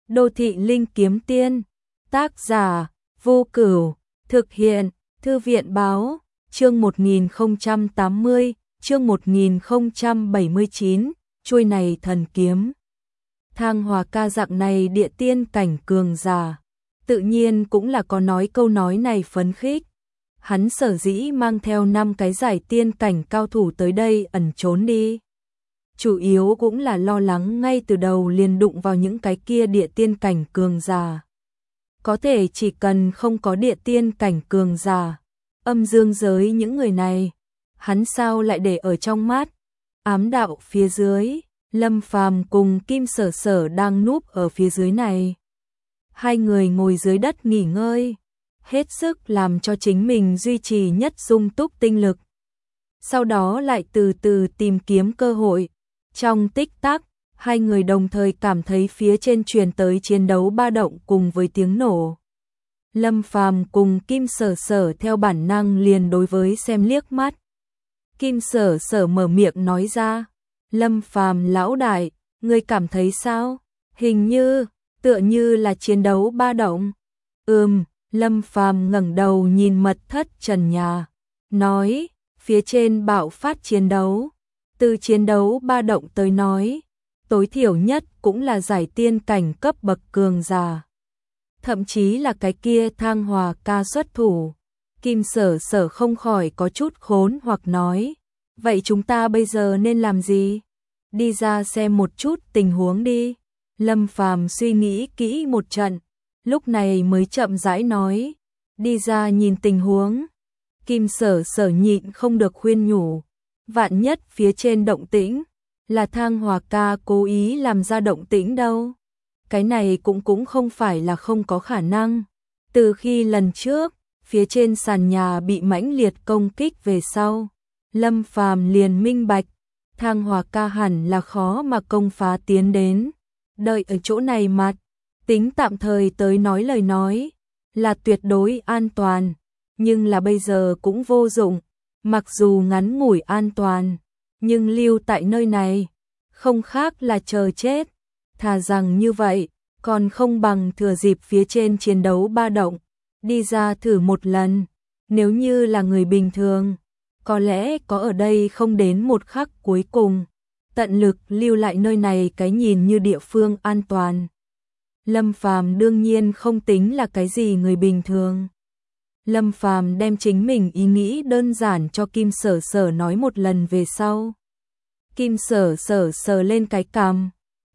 Đô thị linh kiếm tiên. Tác giả Vô Cửu. Thực hiện Thư viện báo. Chương 1080, chương 1079, chuôi này thần kiếm. Thang Hòa ca dạng này địa tiên cảnh cường giả, tự nhiên cũng là có nói câu nói này phấn khích. Hắn sở dĩ mang theo 5 cái giải tiên cảnh cao thủ tới đây ẩn trốn đi, chủ yếu cũng là lo lắng ngay từ đầu liền đụng vào những cái kia địa tiên cảnh cường giả. Có thể chỉ cần không có địa tiên cảnh cường giả, âm dương giới những người này, hắn sao lại để ở trong mắt. Ám đạo phía dưới, Lâm Phàm cùng Kim Sở Sở đang núp ở phía dưới này. Hai người ngồi dưới đất nghỉ ngơi, hết sức làm cho chính mình duy trì nhất dung túc tinh lực. Sau đó lại từ từ tìm kiếm cơ hội. Trong tích tắc, hai người đồng thời cảm thấy phía trên truyền tới chiến đấu ba động cùng với tiếng nổ. Lâm Phàm cùng Kim Sở Sở theo bản năng liền đối với xem liếc mắt. Kim Sở Sở mở miệng nói ra, Lâm Phàm lão đại, ngươi cảm thấy sao? Hình như, tựa như là chiến đấu ba động. Lâm Phàm ngẩng đầu nhìn mật thất trần nhà, nói, phía trên bạo phát chiến đấu. Từ chiến đấu ba động tới nói, tối thiểu nhất cũng là giải tiên cảnh cấp bậc cường giả. Thậm chí là cái kia Thang Hòa ca xuất thủ. Kim Sở Sở không khỏi có chút khốn hoặc nói, vậy chúng ta bây giờ nên làm gì? Đi ra xem một chút tình huống đi. Lâm Phàm suy nghĩ kỹ một trận, lúc này mới chậm rãi nói, đi ra nhìn tình huống. Kim Sở Sở nhịn không được khuyên nhủ, vạn nhất phía trên động tĩnh là Thang Hòa ca cố ý làm ra động tĩnh đâu. Cái này cũng không phải là không có khả năng. Từ khi lần trước, phía trên sàn nhà bị mãnh liệt công kích về sau, Lâm Phàm liền minh bạch, Thang Hòa ca hẳn là khó mà công phá tiến đến. Đợi ở chỗ này mặt, tính tạm thời tới nói lời nói, là tuyệt đối an toàn, nhưng là bây giờ cũng vô dụng. Mặc dù ngắn ngủi an toàn, nhưng lưu tại nơi này, không khác là chờ chết. Thà rằng như vậy, còn không bằng thừa dịp phía trên chiến đấu ba động, đi ra thử một lần. Nếu như là người bình thường, có lẽ có ở đây không đến một khắc cuối cùng, tận lực lưu lại nơi này cái nhìn như địa phương an toàn. Lâm Phàm đương nhiên không tính là cái gì người bình thường. Lâm Phàm đem chính mình ý nghĩ đơn giản cho Kim Sở Sở nói một lần về sau. Kim Sở Sở sờ lên cái cằm,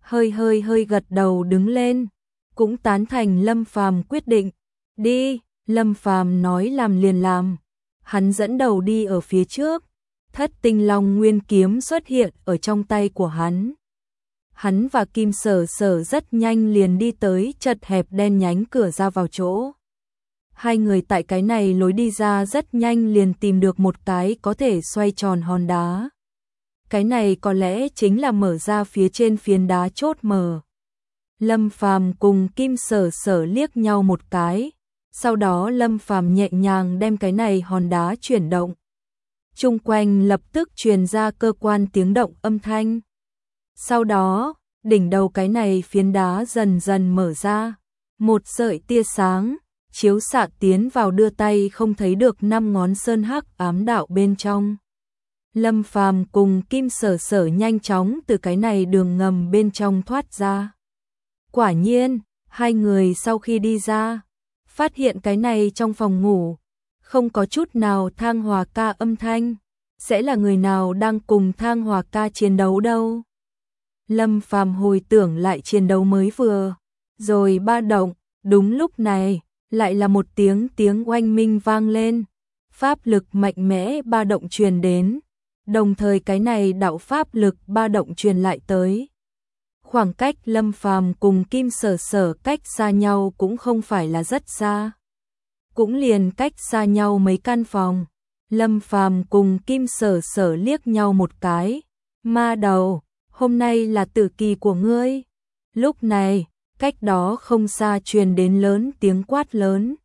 hơi gật đầu đứng lên, cũng tán thành Lâm Phàm quyết định. Đi, Lâm Phàm nói làm liền làm. Hắn dẫn đầu đi ở phía trước, Thất Tinh Long Nguyên kiếm xuất hiện ở trong tay của hắn. Hắn và Kim Sở Sở rất nhanh liền đi tới chật hẹp đen nhánh cửa ra vào chỗ. Hai người tại cái này lối đi ra rất nhanh liền tìm được một cái có thể xoay tròn hòn đá. Cái này có lẽ chính là mở ra phía trên phiến đá chốt mở. Lâm Phàm cùng Kim Sở Sở liếc nhau một cái, sau đó Lâm Phàm nhẹ nhàng đem cái này hòn đá chuyển động. Chung quanh lập tức truyền ra cơ quan tiếng động âm thanh. Sau đó, đỉnh đầu cái này phiến đá dần dần mở ra, một sợi tia sáng chiếu xạ tiến vào đưa tay không thấy được 5 ngón sơn hắc ám đạo bên trong. Lâm Phàm cùng Kim Sở Sở nhanh chóng từ cái này đường ngầm bên trong thoát ra. Quả nhiên, hai người sau khi đi ra, phát hiện cái này trong phòng ngủ, không có chút nào Thang Hòa ca âm thanh, sẽ là người nào đang cùng Thang Hòa ca chiến đấu đâu. Lâm Phàm hồi tưởng lại chiến đấu mới vừa, rồi ba động, đúng lúc này, lại là một tiếng oanh minh vang lên, pháp lực mạnh mẽ ba động truyền đến, đồng thời cái này đạo pháp lực ba động truyền lại tới. Khoảng cách Lâm Phàm cùng Kim Sở Sở cách xa nhau cũng không phải là rất xa, cũng liền cách xa nhau mấy căn phòng. Lâm Phàm cùng Kim Sở Sở liếc nhau một cái, ma đầu, hôm nay là tử kỳ của ngươi. Lúc này, cách đó không xa truyền đến lớn tiếng quát lớn.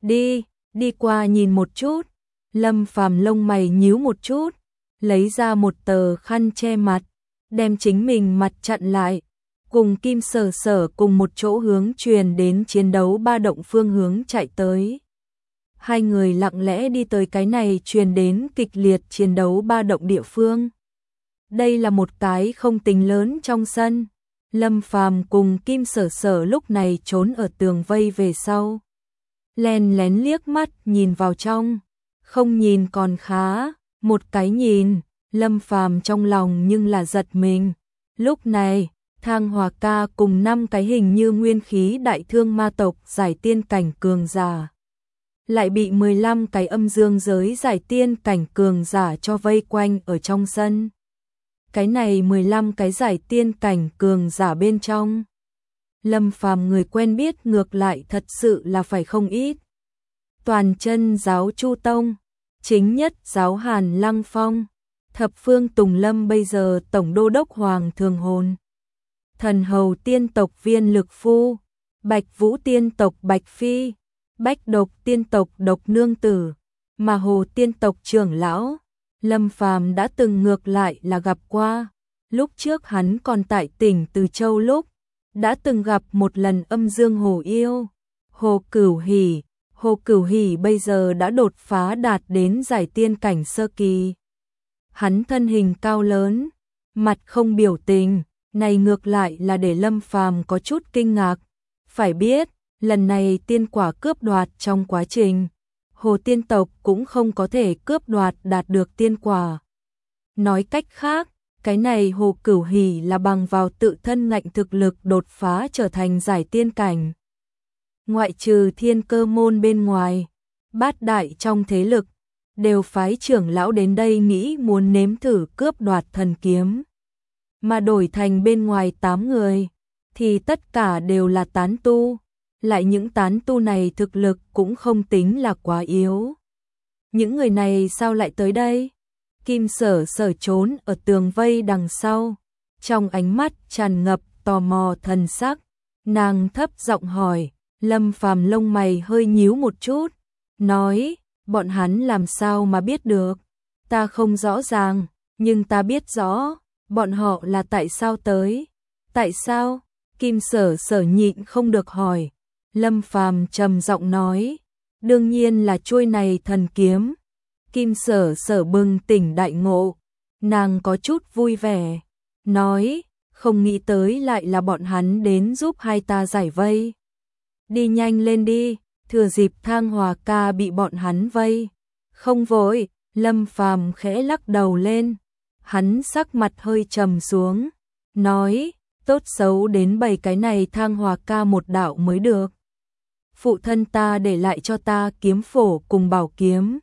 Đi qua nhìn một chút. Lâm Phàm lông mày nhíu một chút, lấy ra một tờ khăn che mặt, đem chính mình mặt chặn lại. cùng Kim Sở Sở cùng một chỗ hướng truyền đến chiến đấu ba động phương hướng chạy tới. Hai người lặng lẽ đi tới cái này truyền đến kịch liệt chiến đấu ba động địa phương. Đây là một cái không tính lớn trong sân. Lâm Phàm cùng Kim Sở Sở lúc này trốn ở tường vây về sau. Lén lén liếc mắt nhìn vào trong. Không nhìn còn khá, một cái nhìn, Lâm Phàm trong lòng nhưng là giật mình. Lúc này, Thang Hòa Ca cùng 5 cái hình như nguyên khí đại thương ma tộc giải tiên cảnh cường giả. Lại bị 15 cái âm dương giới giải tiên cảnh cường giả cho vây quanh ở trong sân. Cái này 15 cái giải tiên cảnh cường giả bên trong. Lâm Phàm người quen biết ngược lại thật sự là phải không ít. Toàn chân giáo Chu Tông, chính nhất giáo Hàn Lăng Phong, thập phương Tùng Lâm bây giờ tổng đô đốc Hoàng Thường Hồn, thần hầu tiên tộc Viên Lực Phu, Bạch Vũ tiên tộc Bạch Phi, Bách Độc tiên tộc Độc Nương Tử, mà Hồ tiên tộc trưởng lão. Lâm Phàm đã từng ngược lại là gặp qua, lúc trước hắn còn tại tỉnh Từ Châu lúc, đã từng gặp một lần âm dương hồ yêu, Hồ Cửu Hỉ. Hồ Cửu Hỉ bây giờ đã đột phá đạt đến giải tiên cảnh sơ kỳ. Hắn thân hình cao lớn, mặt không biểu tình, này ngược lại là để Lâm Phàm có chút kinh ngạc. Phải biết, lần này tiên quả cướp đoạt trong quá trình, Hồ tiên tộc cũng không có thể cướp đoạt đạt được tiên quả. Nói cách khác, cái này Hồ Cửu Hỉ là bằng vào tự thân ngạnh thực lực đột phá trở thành giải tiên cảnh. Ngoại trừ Thiên Cơ môn bên ngoài, bát đại trong thế lực, đều phái trưởng lão đến đây nghĩ muốn nếm thử cướp đoạt thần kiếm. Mà đổi thành bên ngoài 8 người, thì tất cả đều là tán tu. Lại những tán tu này thực lực cũng không tính là quá yếu. Những người này sao lại tới đây? Kim Sở Sở trốn ở tường vây đằng sau, trong ánh mắt tràn ngập tò mò thần sắc, nàng thấp giọng hỏi. Lâm Phàm lông mày hơi nhíu một chút, nói, bọn hắn làm sao mà biết được? Ta không rõ ràng, nhưng ta biết rõ, bọn họ là tại sao tới? Tại sao? Kim Sở Sở nhịn không được hỏi. Lâm Phàm trầm giọng nói, đương nhiên là chuôi này thần kiếm. Kim Sở Sở bừng tỉnh đại ngộ, nàng có chút vui vẻ, nói, không nghĩ tới lại là bọn hắn đến giúp hai ta giải vây. Đi nhanh lên đi, thừa dịp Thang Hòa Ca bị bọn hắn vây. Không vội, Lâm Phàm khẽ lắc đầu lên, hắn sắc mặt hơi trầm xuống, nói, tốt xấu đến 7 cái này Thang Hòa Ca một đạo mới được. Phụ thân ta để lại cho ta kiếm phổ cùng bảo kiếm.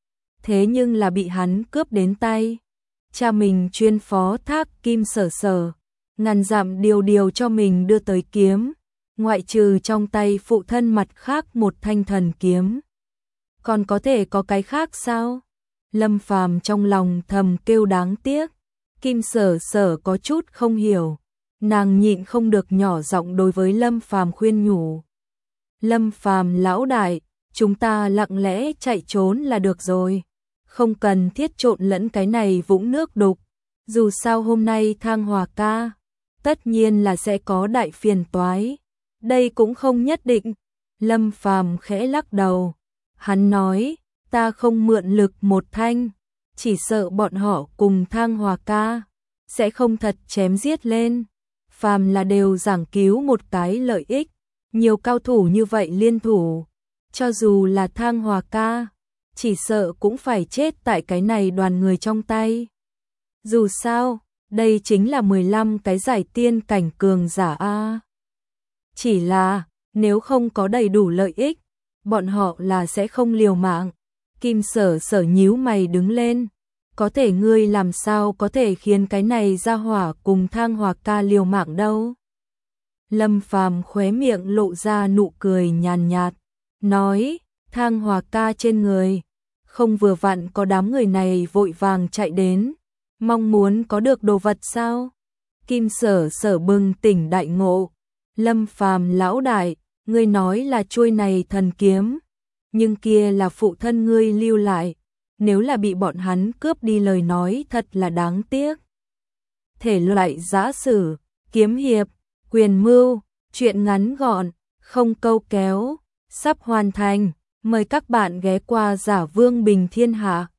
Thế nhưng là bị hắn cướp đến tay. Cha mình chuyên phó thác Kim Sở Sở, ngàn dặm điều cho mình đưa tới kiếm. Ngoại trừ trong tay phụ thân mặt khác một thanh thần kiếm. Còn có thể có cái khác sao? Lâm Phàm trong lòng thầm kêu đáng tiếc. Kim Sở Sở có chút không hiểu. Nàng nhịn không được nhỏ giọng đối với Lâm Phàm khuyên nhủ. Lâm Phàm lão đại, chúng ta lặng lẽ chạy trốn là được rồi. Không cần thiết trộn lẫn cái này vũng nước đục. Dù sao hôm nay Thang Hòa Ca, tất nhiên là sẽ có đại phiền toái. Đây cũng không nhất định. Lâm Phàm khẽ lắc đầu. Hắn nói, ta không mượn lực một thanh, chỉ sợ bọn họ cùng Thang Hòa Ca sẽ không thật chém giết lên. Phàm là đều giảng cứu một cái lợi ích, nhiều cao thủ như vậy liên thủ, cho dù là Thang Hòa Ca, chỉ sợ cũng phải chết tại cái này đoàn người trong tay. Dù sao, đây chính là 15 cái giải tiên cảnh cường giả a. Chỉ là, nếu không có đầy đủ lợi ích, bọn họ là sẽ không liều mạng. Kim Sở Sở nhíu mày đứng lên. Có thể ngươi làm sao có thể khiến cái này ra hỏa cùng Thang Hòa Ca liều mạng đâu? Lâm Phàm khóe miệng lộ ra nụ cười nhàn nhạt, nói, Thang Hòa Ca trên người, không vừa vặn có đám người này vội vàng chạy đến, mong muốn có được đồ vật sao? Kim Sở Sở bừng tỉnh đại ngộ. Lâm Phàm lão đại, ngươi nói là chuôi này thần kiếm, nhưng kia là phụ thân ngươi lưu lại, nếu là bị bọn hắn cướp đi lời nói thật là đáng tiếc. Thể loại giã sử, kiếm hiệp, Quyền mưu, chuyện ngắn gọn, không câu kéo, sắp hoàn thành. Mời các bạn ghé qua Giả Vương Bình Thiên Hạ.